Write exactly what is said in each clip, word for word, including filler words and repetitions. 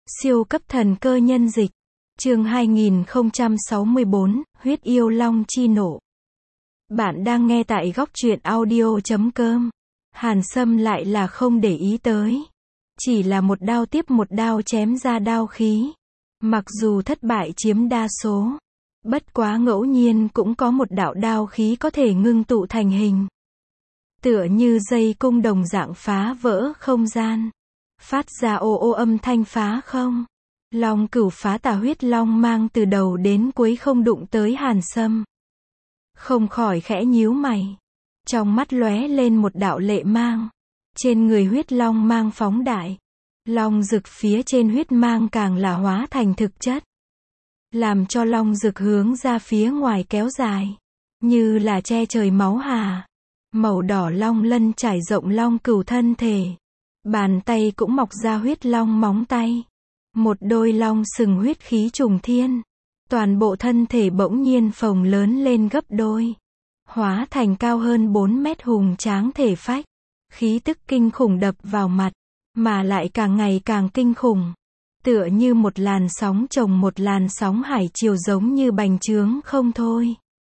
Siêu cấp thần cơ nhân dịch. Chương hai nghìn không trăm sáu mươi bốn, huyết yêu long chi nộ. Bạn đang nghe tại góc truyện audio chấm com. Hàn Sâm lại là không để ý tới. Chỉ là một đao tiếp một đao chém ra đao khí. Mặc dù thất bại chiếm đa số. Bất quá ngẫu nhiên cũng có một đạo đao khí có thể ngưng tụ thành hình. Tựa như dây cung đồng dạng phá vỡ không gian. Phát ra ô ô âm thanh phá không. Long cửu phá tà huyết long mang từ đầu đến cuối không đụng tới Hàn Sâm. Không khỏi khẽ nhíu mày. Trong mắt lóe lên một đạo lệ mang. Trên người huyết long mang phóng đại. Long rực phía trên huyết mang càng là hóa thành thực chất. Làm cho long rực hướng ra phía ngoài kéo dài. Như là che trời máu hà. Màu đỏ long lân trải rộng long cửu thân thể. Bàn tay cũng mọc ra huyết long móng tay. Một đôi long sừng huyết khí trùng thiên. Toàn bộ thân thể bỗng nhiên phồng lớn lên gấp đôi. Hóa thành cao hơn bốn mét hùng tráng thể phách. Khí tức kinh khủng đập vào mặt. Mà lại càng ngày càng kinh khủng. Tựa như một làn sóng chồng một làn sóng hải triều giống như bành trướng không thôi.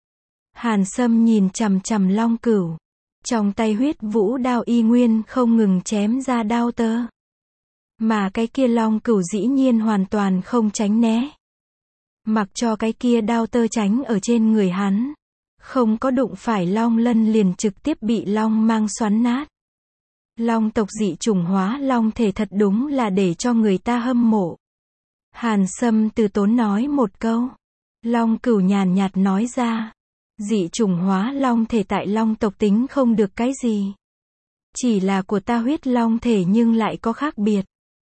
Hàn Sâm nhìn chằm chằm long cửu. Trong tay huyết vũ đao y nguyên không ngừng chém ra đao tơ. Mà cái kia long cửu dĩ nhiên hoàn toàn không tránh né. Mặc cho cái kia đao tơ tránh ở trên người hắn. Không có đụng phải long lân liền trực tiếp bị long mang xoắn nát. Long tộc dị chủng hóa long thể thật đúng là để cho người ta hâm mộ. Hàn Sâm từ tốn nói một câu. Long cửu nhàn nhạt nói ra. Dị chủng hóa long thể tại long tộc tính không được cái gì. Chỉ là của ta huyết long thể nhưng lại có khác biệt.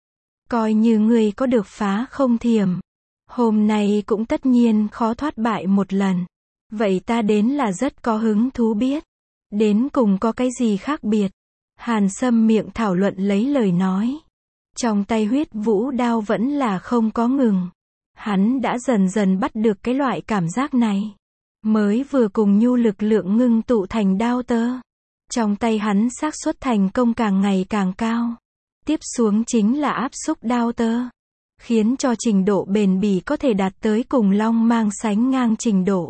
Coi như ngươi có được phá không thiềm. Hôm nay cũng tất nhiên khó thoát bại một lần. Vậy ta đến là rất có hứng thú biết. Đến cùng có cái gì khác biệt. Hàn Sâm miệng thảo luận lấy lời nói. Trong tay huyết vũ đao vẫn là không có ngừng. Hắn đã dần dần bắt được cái loại cảm giác này. Mới vừa cùng nhu lực lượng ngưng tụ thành đao tơ. Trong tay hắn xác suất thành công càng ngày càng cao. Tiếp xuống chính là áp xúc đao tơ. Khiến cho trình độ bền bỉ có thể đạt tới cùng long mang sánh ngang trình độ.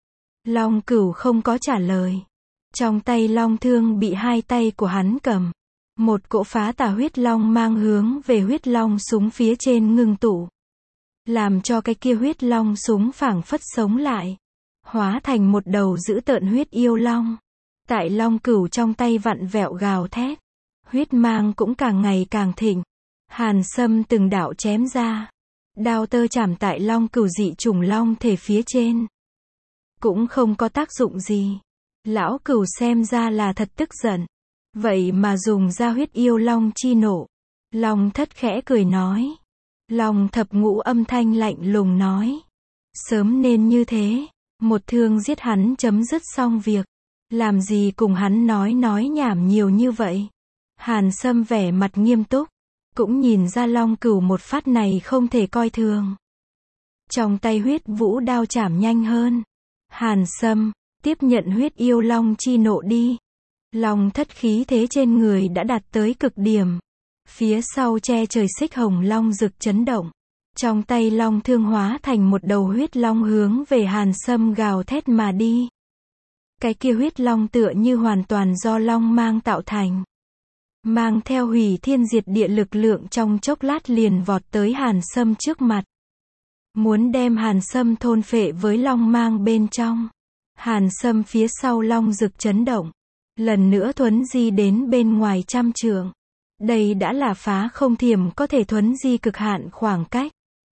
Long cửu không có trả lời. Trong tay long thương bị hai tay của hắn cầm. Một cỗ phá tà huyết long mang hướng về huyết long súng phía trên ngưng tụ. Làm cho cái kia huyết long súng phảng phất sống lại. Hóa thành một đầu dữ tợn huyết yêu long. Tại long cửu trong tay vặn vẹo gào thét. Huyết mang cũng càng ngày càng thịnh. Hàn Sâm từng đạo chém ra. Đao tơ chạm tại long cửu dị chủng long thể phía trên. Cũng không có tác dụng gì. Lão cửu xem ra là thật tức giận. Vậy mà dùng ra huyết yêu long chi nộ. Long thất khẽ cười nói. Long thập ngũ âm thanh lạnh lùng nói. Sớm nên như thế. Một thương giết hắn chấm dứt xong việc. Làm gì cùng hắn nói nói nhảm nhiều như vậy. Hàn Sâm vẻ mặt nghiêm túc. Cũng nhìn ra long cửu một phát này không thể coi thường. Trong tay huyết vũ đao chảm nhanh hơn. Hàn Sâm, tiếp nhận huyết yêu long chi nộ đi. Long thất khí thế trên người đã đạt tới cực điểm. Phía sau che trời xích hồng long rực chấn động. Trong tay long thương hóa thành một đầu huyết long hướng về Hàn Sâm gào thét mà đi. Cái kia huyết long tựa như hoàn toàn do long mang tạo thành. Mang theo hủy thiên diệt địa lực lượng trong chốc lát liền vọt tới Hàn Sâm trước mặt. Muốn đem Hàn Sâm thôn phệ với long mang bên trong. Hàn Sâm phía sau long rực chấn động. Lần nữa thuấn di đến bên ngoài trăm trượng. Đây đã là phá không thiềm có thể thuấn di cực hạn khoảng cách.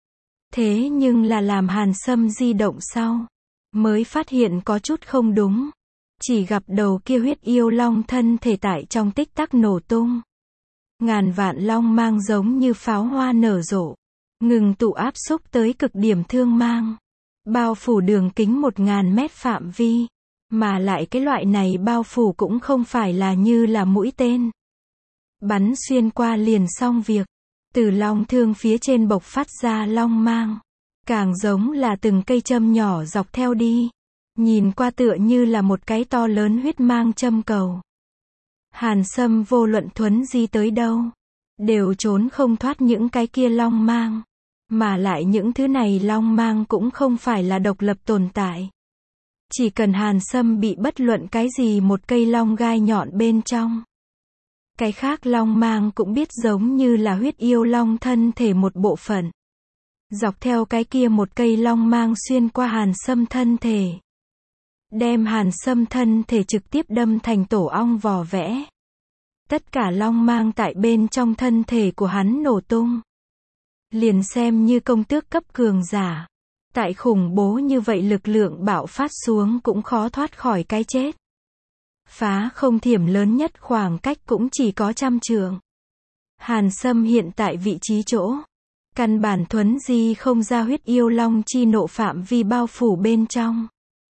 Thế nhưng là làm Hàn Sâm di động sau. Mới phát hiện có chút không đúng. Chỉ gặp đầu kia huyết yêu long thân thể tại trong tích tắc nổ tung. Ngàn vạn long mang giống như pháo hoa nở rộ. Ngừng tụ áp xúc tới cực điểm thương mang. Bao phủ đường kính một ngàn mét phạm vi. Mà lại cái loại này bao phủ cũng không phải là như là mũi tên. Bắn xuyên qua liền xong việc. Từ long thương phía trên bộc phát ra long mang. Càng giống là từng cây châm nhỏ dọc theo đi. Nhìn qua tựa như là một cái to lớn huyết mang châm cầu. Hàn Sâm vô luận thuấn di tới đâu. đều trốn không thoát những cái kia long mang. Mà lại những thứ này long mang cũng không phải là độc lập tồn tại. Chỉ cần Hàn Sâm bị bất luận cái gì một cây long gai nhọn bên trong, cái khác long mang cũng biết giống như là huyết yêu long thân thể một bộ phận. Dọc theo cái kia một cây long mang xuyên qua Hàn Sâm thân thể. Đem Hàn Sâm thân thể trực tiếp đâm thành tổ ong vò vẽ. Tất cả long mang tại bên trong thân thể của hắn nổ tung. Liền xem như công tước cấp cường giả. Tại khủng bố như vậy lực lượng bạo phát xuống cũng khó thoát khỏi cái chết. Phá không thiểm lớn nhất khoảng cách cũng chỉ có trăm trượng. Hàn Sâm hiện tại vị trí chỗ. Căn bản thuấn di không ra huyết yêu long chi nộ phạm vi bao phủ bên trong.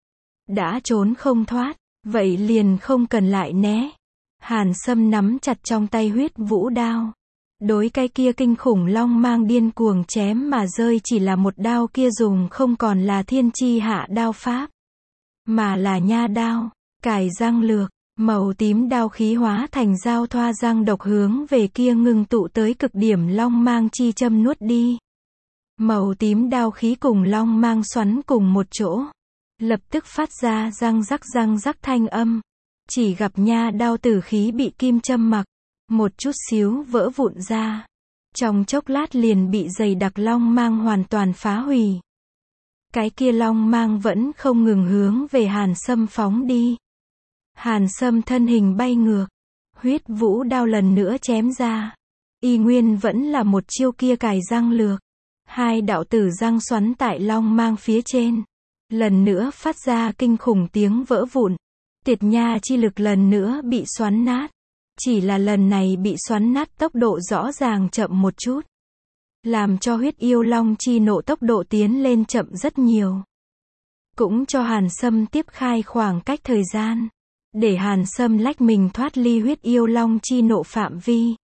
Đã trốn không thoát, vậy liền không cần lại né. Hàn Sâm nắm chặt trong tay huyết vũ đao. Đối cái kia kinh khủng long mang điên cuồng chém mà rơi chỉ là một đao kia dùng không còn là thiên chi hạ đao pháp. Mà là nha đao, cài răng lược, màu tím đao khí hóa thành dao thoa răng độc hướng về kia ngưng tụ tới cực điểm long mang chi châm nuốt đi. Màu tím đao khí cùng long mang xoắn cùng một chỗ. Lập tức phát ra răng rắc răng rắc thanh âm. Chỉ gặp nha đao tử khí bị kim châm mặc. Một chút xíu vỡ vụn ra. Trong chốc lát liền bị dày đặc long mang hoàn toàn phá hủy. Cái kia long mang vẫn không ngừng hướng về Hàn Sâm phóng đi. Hàn Sâm thân hình bay ngược. Huyết vũ đao lần nữa chém ra. Y nguyên vẫn là một chiêu kia cài răng lược. Hai đạo tử răng xoắn tại long mang phía trên. Lần nữa phát ra kinh khủng tiếng vỡ vụn. Tiệt nha chi lực lần nữa bị xoắn nát. Chỉ là lần này bị xoắn nát tốc độ rõ ràng chậm một chút. Làm cho huyết yêu long chi nộ tốc độ tiến lên chậm rất nhiều. Cũng cho Hàn Sâm tiếp khai khoảng cách thời gian. Để Hàn Sâm lách mình thoát ly huyết yêu long chi nộ phạm vi.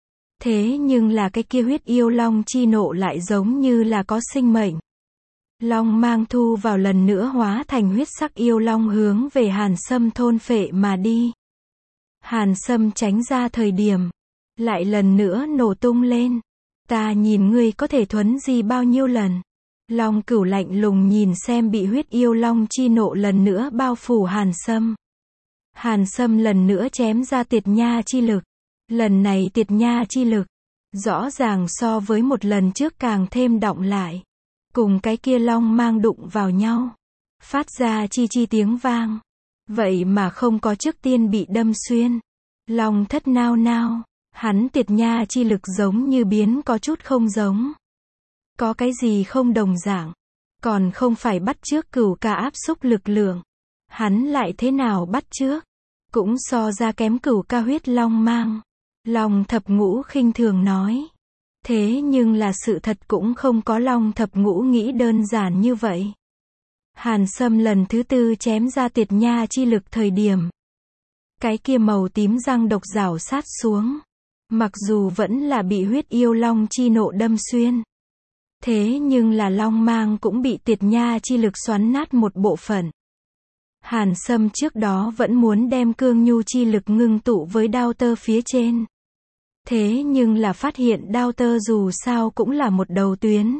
Thế nhưng là cái kia huyết yêu long chi nộ lại giống như là có sinh mệnh. Long mang thu vào lần nữa hóa thành huyết sắc yêu long hướng về Hàn Sâm thôn phệ mà đi. Hàn Sâm tránh ra thời điểm. Lại lần nữa nổ tung lên. Ta nhìn ngươi có thể thuấn di bao nhiêu lần. Long Cửu lạnh lùng nhìn xem bị huyết yêu long chi nộ lần nữa bao phủ Hàn Sâm. Hàn Sâm lần nữa chém ra tiệt nha chi lực. Lần này tiệt nha chi lực. Rõ ràng so với một lần trước càng thêm đọng lại. Cùng cái kia long mang đụng vào nhau. Phát ra chi chi tiếng vang. Vậy mà không có trước tiên bị đâm xuyên. Long thất nao nao. Hắn tiệt nha chi lực giống như biến có chút không giống. Có cái gì không đồng dạng. Còn không phải bắt chước cửu ca áp xúc lực lượng. Hắn lại thế nào bắt chước. Cũng so ra kém cửu ca huyết long mang. Long thập ngũ khinh thường nói. Thế nhưng là sự thật cũng không có Long thập ngũ nghĩ đơn giản như vậy. Hàn Sâm lần thứ tư chém ra tiệt nha chi lực thời điểm. Cái kia màu tím răng độc rảo sát xuống. Mặc dù vẫn là bị huyết yêu long chi nộ đâm xuyên. Thế nhưng là long mang cũng bị tiệt nha chi lực xoắn nát một bộ phận. Hàn Sâm trước đó vẫn muốn đem cương nhu chi lực ngưng tụ với đao tơ phía trên. Thế nhưng là phát hiện đao tơ dù sao cũng là một đầu tuyến.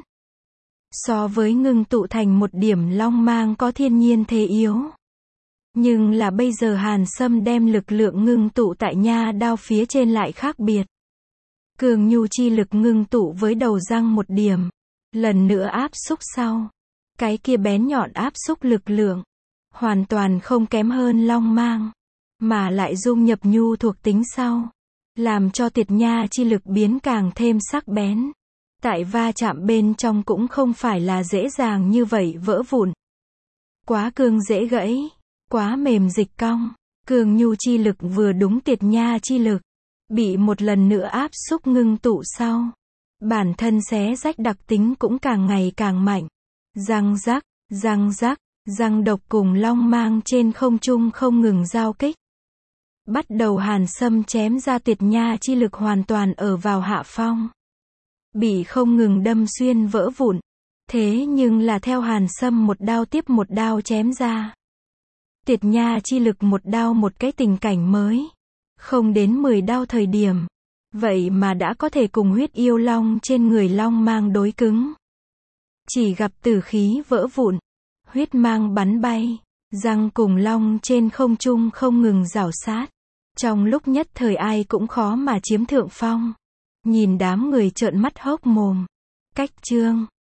So với ngưng tụ thành một điểm long mang có thiên nhiên thế yếu. Nhưng là bây giờ Hàn Sâm đem lực lượng ngưng tụ tại nha đao phía trên lại khác biệt. Cường nhu chi lực ngưng tụ với đầu răng một điểm. Lần nữa áp xúc sau. Cái kia bén nhọn áp xúc lực lượng. Hoàn toàn không kém hơn long mang. Mà lại dung nhập nhu thuộc tính sau. Làm cho tiệt nha chi lực biến càng thêm sắc bén. Tại va chạm bên trong cũng không phải là dễ dàng như vậy vỡ vụn. Quá cương dễ gãy. Quá mềm dịch cong. Cường nhu chi lực vừa đúng tiệt nha chi lực. Bị một lần nữa áp xúc ngưng tụ sau. Bản thân xé rách đặc tính cũng càng ngày càng mạnh. Răng rắc, răng rắc, răng độc cùng long mang trên không trung không ngừng giao kích. Bắt đầu Hàn Sâm chém ra tiệt nha chi lực hoàn toàn ở vào hạ phong. Bị không ngừng đâm xuyên vỡ vụn. Thế nhưng là theo Hàn Sâm một đao tiếp một đao chém ra. Tiệt nha chi lực một đao một cái tình cảnh mới. Không đến mười đao thời điểm. Vậy mà đã có thể cùng huyết yêu long trên người long mang đối cứng. Chỉ gặp tử khí vỡ vụn, huyết mang bắn bay, răng cùng long trên không trung không ngừng rảo sát. Trong lúc nhất thời ai cũng khó mà chiếm thượng phong. Nhìn đám người trợn mắt hốc mồm. Cách chương